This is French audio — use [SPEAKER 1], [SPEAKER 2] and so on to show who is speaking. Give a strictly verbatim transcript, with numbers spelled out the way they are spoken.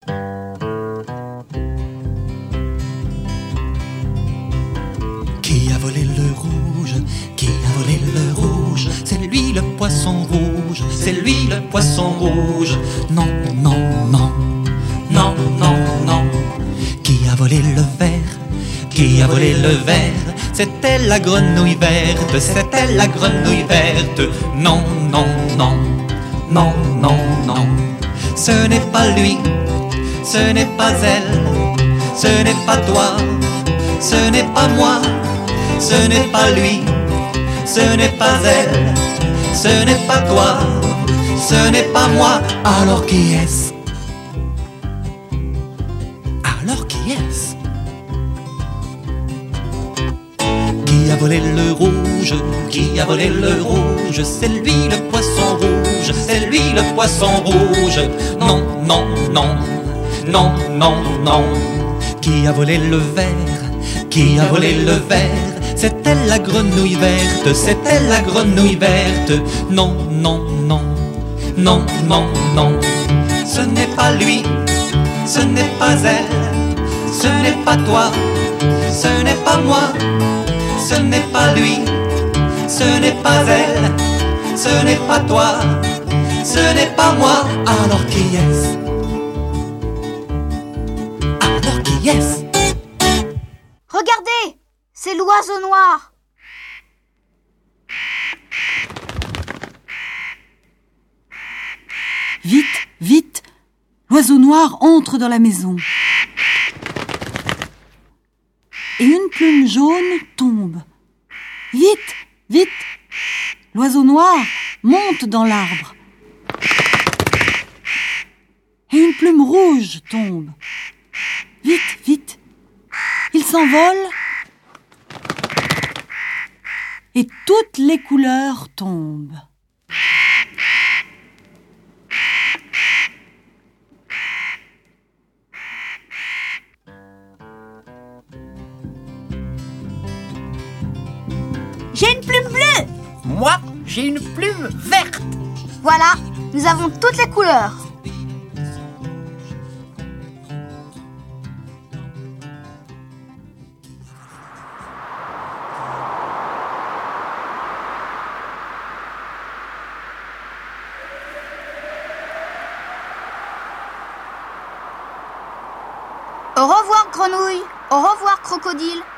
[SPEAKER 1] Qui a volé le rouge? Qui a volé le rouge? C'est lui le poisson rouge, c'est lui le poisson rouge. Non, non, non, non, non, non. Qui a volé le verre? Qui a volé le verre? C'était la grenouille verte, c'était la grenouille verte. Non, non, non, non, non, non. Ce n'est pas lui, ce n'est pas elle, ce n'est pas toi, ce n'est pas moi, ce n'est pas lui, ce n'est pas elle, ce n'est pas toi, ce n'est pas moi. Alors qui est-ce? Alors qui est-ce? Qui a volé le rouge? Qui a volé le rouge? C'est lui le poisson rouge, c'est lui le poisson rouge. Non, non, non, non, non, non. Qui a volé le verre? Qui a volé le verre? C'était la grenouille verte, c'était la grenouille verte. Non, non, non, non, non, non. Ce n'est pas lui, ce n'est pas elle, ce n'est pas toi, ce n'est pas moi, ce n'est pas lui, ce n'est pas elle, ce n'est pas toi, ce n'est pas moi. Alors qui est-ce? Alors qui est-ce?
[SPEAKER 2] Regardez, c'est l'oiseau noir.
[SPEAKER 3] Vite, vite, l'oiseau noir entre dans la maison. Et une plume jaune tombe. Vite, vite, l'oiseau noir monte dans l'arbre. Et une plume rouge tombe. Vite, vite, il s'envole. Et toutes les couleurs tombent.
[SPEAKER 2] J'ai une plume bleue.
[SPEAKER 4] Moi, j'ai une plume verte.
[SPEAKER 2] Voilà, nous avons toutes les couleurs. Au revoir grenouille, au revoir crocodile,